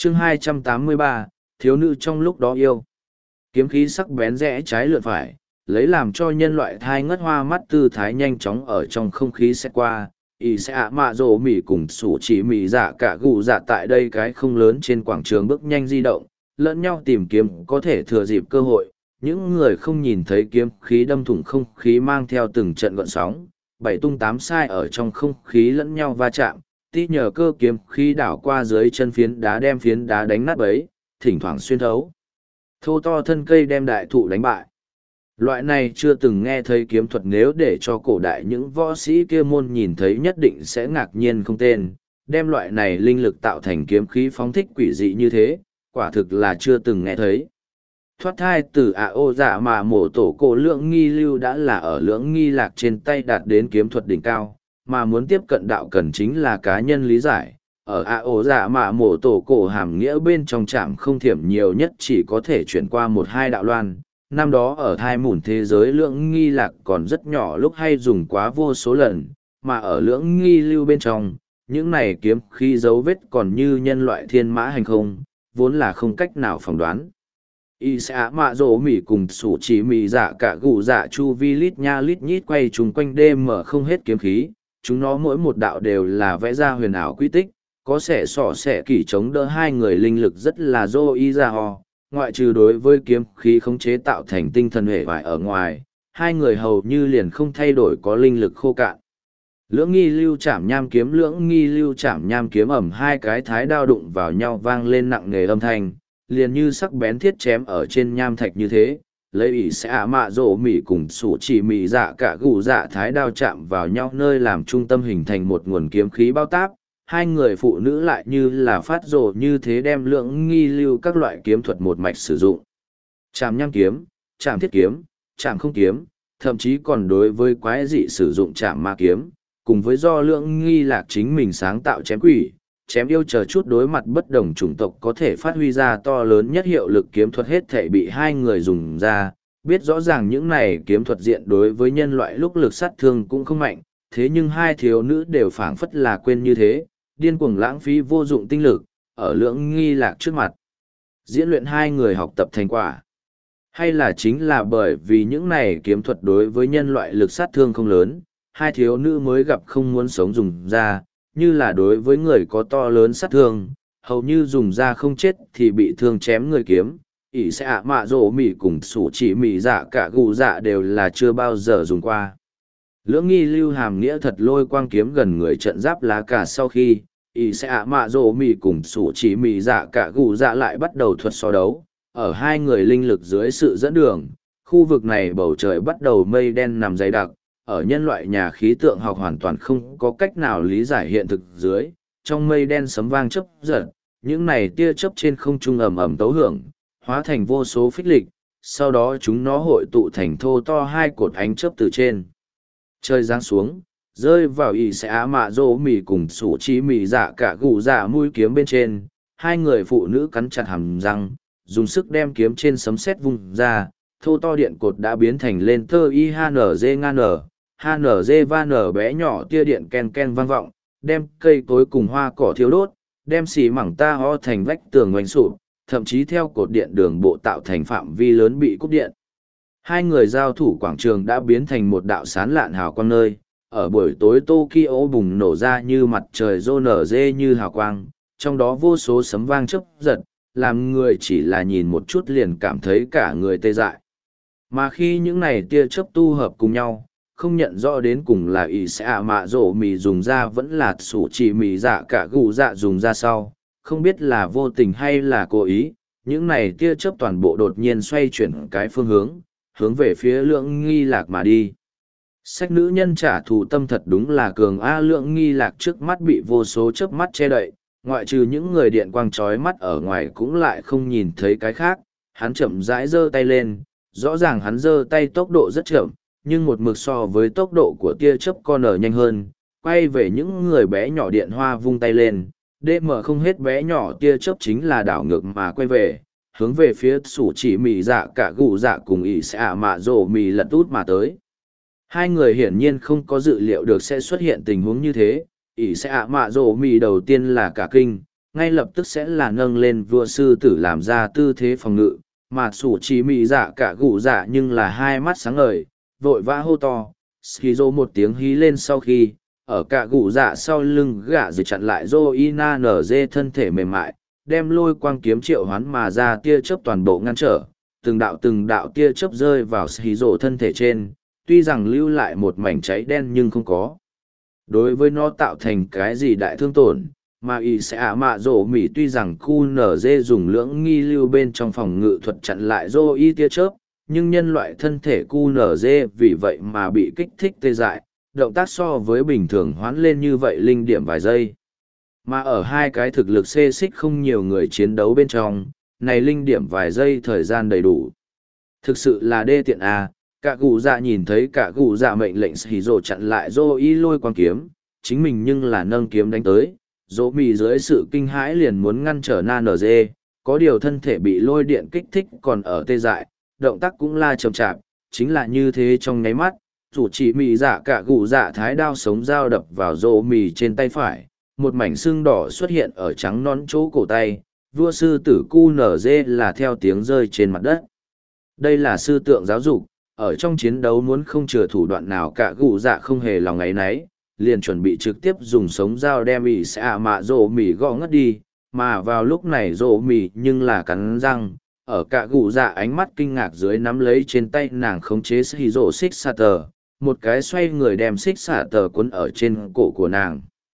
Chương 283, thiếu nữ trong lúc đó yêu. Kiếm khí sắc bén rẽ trái lượn phải, lấy làm cho nhân loại thai ngất hoa mắt tư thái nhanh chóng ở trong không khí xét qua. Y sẽ ạ mạ rồ mỉ cùng sủ chỉ mỉ dạ cả gù dạ tại đây cái không lớn trên quảng trường bước nhanh di động, lẫn nhau tìm kiếm có thể thừa dịp cơ hội. Những người không nhìn thấy kiếm khí đâm thủng không khí mang theo từng trận gọn sóng, bảy tung tám sai ở trong không khí lẫn nhau va chạm, tí nhờ cơ kiếm khí đảo qua dưới chân phiến đá đem phiến đá đánh nát bấy, thỉnh thoảng xuyên thấu. Thô to thân cây đem đại thụ đánh bại. Loại này chưa từng nghe thấy kiếm thuật, nếu để cho cổ đại những võ sĩ kia môn nhìn thấy nhất định sẽ ngạc nhiên không tên, đem loại này linh lực tạo thành kiếm khí phóng thích quỷ dị như thế, quả thực là chưa từng nghe thấy. Thoát thai từ ô dạ mà mổ tổ cổ lưỡng nghi lưu đã là ở lưỡng nghi lạc trên tay đạt đến kiếm thuật đỉnh cao, mà muốn tiếp cận đạo cần chính là cá nhân lý giải. Ở ô dạ mà mổ tổ cổ hàm nghĩa bên trong trạm không thiểm nhiều nhất chỉ có thể chuyển qua một hai đạo loan. Năm đó ở thai mủn thế giới lưỡng nghi lạc còn rất nhỏ lúc hay dùng quá vô số lần, mà ở lưỡng nghi lưu bên trong, những này kiếm khí dấu vết còn như nhân loại thiên mã hành không, vốn là không cách nào phỏng đoán. Y sẽ mạ rổ mỉ cùng sủ chỉ mỉ dạ cả gù dạ chu vi lít nha lít nhít quay chung quanh đêm mở không hết kiếm khí, chúng nó mỗi một đạo đều là vẽ ra huyền ảo quy tích, có sẻ sỏ sẻ kỳ chống đỡ hai người linh lực rất là dô y ra ho, ngoại trừ đối với kiếm khí khống chế tạo thành tinh thần hệ vải ở ngoài, hai người hầu như liền không thay đổi có linh lực khô cạn. Lưỡng nghi lưu chạm nham kiếm lưỡng nghi lưu chạm nham kiếm ẩm hai cái thái đao đụng vào nhau vang lên nặng nề âm thanh, liền như sắc bén thiết chém ở trên nham thạch như thế, lấy ỷ sẽ mạ rổ mỉ cùng sủ chỉ mỉ dạ cả gù dạ thái đao chạm vào nhau nơi làm trung tâm hình thành một nguồn kiếm khí bao táp. Hai người phụ nữ lại như là phát rồ như thế đem lưỡng nghi lưu các loại kiếm thuật một mạch sử dụng. Chạm nham kiếm, chạm thiết kiếm, chạm không kiếm, thậm chí còn đối với quái dị sử dụng chạm ma kiếm, cùng với do lưỡng nghi lạc chính mình sáng tạo chém quỷ, chém yêu chờ chút đối mặt bất đồng chủng tộc có thể phát huy ra to lớn nhất hiệu lực kiếm thuật hết thể bị hai người dùng ra, biết rõ ràng những này kiếm thuật diện đối với nhân loại lúc lực sát thương cũng không mạnh, thế nhưng hai thiếu nữ đều phảng phất là quên như thế, điên cuồng lãng phí vô dụng tinh lực, ở lưỡng nghi lạc trước mặt. Diễn luyện hai người học tập thành quả. Hay là chính là bởi vì những này kiếm thuật đối với nhân loại lực sát thương không lớn, hai thiếu nữ mới gặp không muốn sống dùng ra, như là đối với người có to lớn sát thương, hầu như dùng ra không chết thì bị thương chém người kiếm. Ỷ sẽ ạ mạ rổ mỉ cùng sủ chỉ mỉ dạ cả gù dạ đều là chưa bao giờ dùng qua. Lưỡng nghi lưu hàm nghĩa thật lôi quang kiếm gần người trận giáp lá cả sau khi, Ỷ sẽ ạ mạ rổ mỉ cùng sủ chỉ mỉ dạ cả gù dạ lại bắt đầu thuật so đấu. Ở hai người linh lực dưới sự dẫn đường, khu vực này bầu trời bắt đầu mây đen nằm dày đặc, ở nhân loại nhà khí tượng học hoàn toàn không có cách nào lý giải hiện thực dưới, trong mây đen sấm vang chớp giật, những này tia chớp trên không trung ầm ầm tấu hưởng, hóa thành vô số phích lịch, sau đó chúng nó hội tụ thành thô to hai cột ánh chớp từ trên trời giáng xuống, rơi vào ỷ sẽ á mạ rô mì cùng sủ chi mì dạ cả gù dạ mũi kiếm bên trên, hai người phụ nữ cắn chặt hàm răng, dùng sức đem kiếm trên sấm sét vung ra, thô to điện cột đã biến thành lên tơ y HNZ ngan HNZ va nở bé nhỏ tia điện ken ken vang vọng, đem cây cối cùng hoa cỏ thiếu đốt, đem xì mảng ta ho thành vách tường ngoành sụp, thậm chí theo cột điện đường bộ tạo thành phạm vi lớn bị cúp điện. Hai người giao thủ quảng trường đã biến thành một đạo sán lạn hào quang nơi, ở buổi tối Tokyo bùng nổ ra như mặt trời rô nở dê như hào quang, trong đó vô số sấm vang chớp giật, làm người chỉ là nhìn một chút liền cảm thấy cả người tê dại. Mà khi những này tia chớp tu hợp cùng nhau, không nhận rõ đến cùng là ỷ sẽ ạ mạ rổ mì dùng ra vẫn là sủ chỉ mì dạ cả gù dạ dùng ra sau, không biết là vô tình hay là cố ý, những này tia chớp toàn bộ đột nhiên xoay chuyển cái phương hướng về phía lưỡng nghi lạc mà đi. Sách nữ nhân trả thù tâm thật đúng là cường a, lưỡng nghi lạc trước mắt bị vô số chớp mắt che đậy, ngoại trừ những người điện quang chói mắt ở ngoài cũng lại không nhìn thấy cái khác, hắn chậm rãi giơ tay lên, rõ ràng hắn giơ tay tốc độ rất chậm, nhưng một mực so với tốc độ của tia chớp con ở nhanh hơn, quay về những người bé nhỏ điện hoa vung tay lên, DM không hết bé nhỏ tia chớp chính là đảo ngược mà quay về, hướng về phía sủ chỉ mì dạ cả gù dạ cùng ỷ sẽ ạ mạ rổ mì lật út mà tới. Hai người hiển nhiên không có dự liệu được sẽ xuất hiện tình huống như thế, ỷ sẽ ạ mạ rổ mì đầu tiên là cả kinh, ngay lập tức sẽ là nâng lên vua sư tử làm ra tư thế phòng ngự, mà sủ chỉ mị dạ cả gù dạ nhưng là hai mắt sáng ngời, vội vã hô to. Skizo một tiếng hí lên sau khi, ở cả gù dạ sau lưng gạ rồi chặn lại Zoina nở dê thân thể mềm mại, đem lôi quang kiếm triệu hoán mà ra tia chớp toàn bộ ngăn trở, từng đạo tia chớp rơi vào Skizo thân thể trên, tuy rằng lưu lại một mảnh cháy đen nhưng không có đối với nó tạo thành cái gì đại thương tổn, mà y sẽ ả mạ rổ mỉ tuy rằng khu nở dê dùng lưỡng nghi lưu bên trong phòng ngự thuật chặn lại rô y tia chớp, nhưng nhân loại thân thể cu nở dê vì vậy mà bị kích thích tê dại, động tác so với bình thường hoán lên như vậy linh điểm vài giây. Mà ở hai cái thực lực xê xích không nhiều người chiến đấu bên trong, này linh điểm vài giây thời gian đầy đủ. Thực sự là đê tiện à, cả gù dạ nhìn thấy cả gù dạ mệnh lệnh xì rồ chặn lại rô y lôi quang kiếm, chính mình nhưng là nâng kiếm đánh tới. Dỗ mì dưới sự kinh hãi liền muốn ngăn trở na nở dê, có điều thân thể bị lôi điện kích thích còn ở tê dại, động tác cũng la chậm chạp, chính là như thế trong nháy mắt, chủ chỉ mì dạ cả gù dạ thái đao sống dao đập vào dỗ mì trên tay phải, một mảnh xương đỏ xuất hiện ở trắng nón chỗ cổ tay, vua sư tử cu nở dê là theo tiếng rơi trên mặt đất. Đây là sư tượng giáo dục, ở trong chiến đấu muốn không chừa thủ đoạn nào cả gù dạ không hề lòng ấy nấy, liền chuẩn bị trực tiếp dùng sống dao đem ỉ sẽ ạ mạ rổ mì gõ ngất đi, mà vào lúc này rổ mì nhưng là cắn răng, ở cả gù dạ ánh mắt kinh ngạc dưới nắm lấy trên tay nàng khống chế xì rổ xích xạ tờ, một cái xoay người đem xích xạ tờ cuốn ở trên cổ của nàng.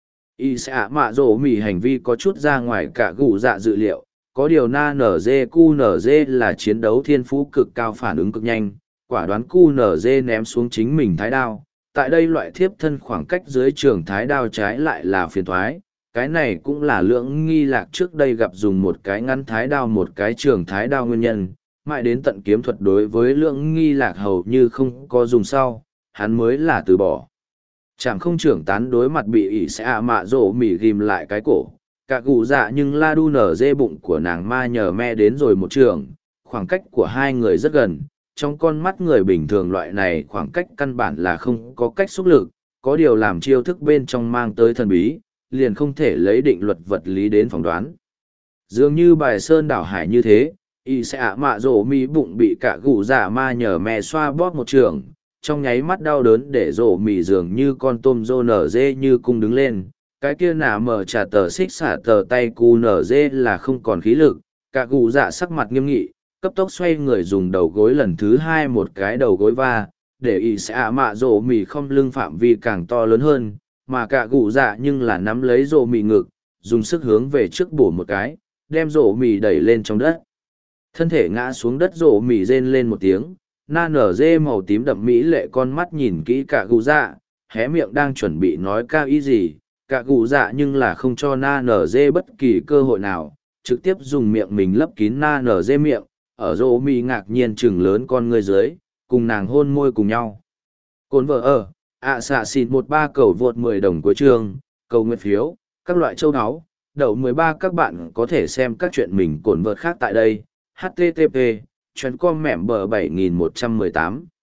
ỉ sẽ ạ mạ rổ mì hành vi có chút ra ngoài cả gù dạ dự liệu, có điều na nở dê cu nở dê là chiến đấu thiên phú cực cao phản ứng cực nhanh, quả đoán cu nở dê ném xuống chính mình thái đao. Tại đây loại thiếp thân khoảng cách dưới trường thái đao trái lại là phiền thoái, cái này cũng là lưỡng nghi lạc trước đây gặp dùng một cái ngắn thái đao một cái trường thái đao nguyên nhân, mãi đến tận kiếm thuật đối với lưỡng nghi lạc hầu như không có dùng sau, hắn mới là từ bỏ. Chẳng không trưởng tán đối mặt bị ỉ sẽ ạ mạ rổ mỉ ghim lại cái cổ, cả gù dạ nhưng la đu nở dê bụng của nàng ma nhờ me đến rồi một trường, khoảng cách của hai người rất gần. Trong con mắt người bình thường loại này khoảng cách căn bản là không có cách xúc lực, có điều làm chiêu thức bên trong mang tới thần bí, liền không thể lấy định luật vật lý đến phỏng đoán. Dường như bài sơn đảo hải như thế, y sẽ ạ mạ rổ mì bụng bị cả gù dạ ma nhờ mè xoa bóp một trường, trong nháy mắt đau đớn để rổ mì dường như con tôm rô nở dê như cung đứng lên, cái kia nả mở trả tờ xích xả tờ tay cu nở dê là không còn khí lực, cả gù dạ sắc mặt nghiêm nghị, cấp tốc xoay người dùng đầu gối lần thứ hai một cái đầu gối va, để y sẽ ạ mạ rổ mì không lưng phạm vi càng to lớn hơn, mà cả gù dạ nhưng là nắm lấy rổ mì ngực, dùng sức hướng về trước bổ một cái, đem rổ mì đẩy lên trong đất. Thân thể ngã xuống đất rổ mì rên lên một tiếng, na nở dê màu tím đậm mỹ lệ con mắt nhìn kỹ cả gù dạ, hé miệng đang chuẩn bị nói cao ý gì, cả gù dạ nhưng là không cho na nở dê bất kỳ cơ hội nào, trực tiếp dùng miệng mình lấp kín na nở dê miệng, ở rô mi ngạc nhiên chừng lớn con người dưới, cùng nàng hôn môi cùng nhau. Cồn vợ ở, xạ xịt 13 cầu vượt 10 đồng cuối chương, cầu nguyện phiếu, các loại châu áo, đậu 13 các bạn có thể xem các chuyện mình cồn vợt khác tại đây, http, chuyến com mẻm bờ 7118.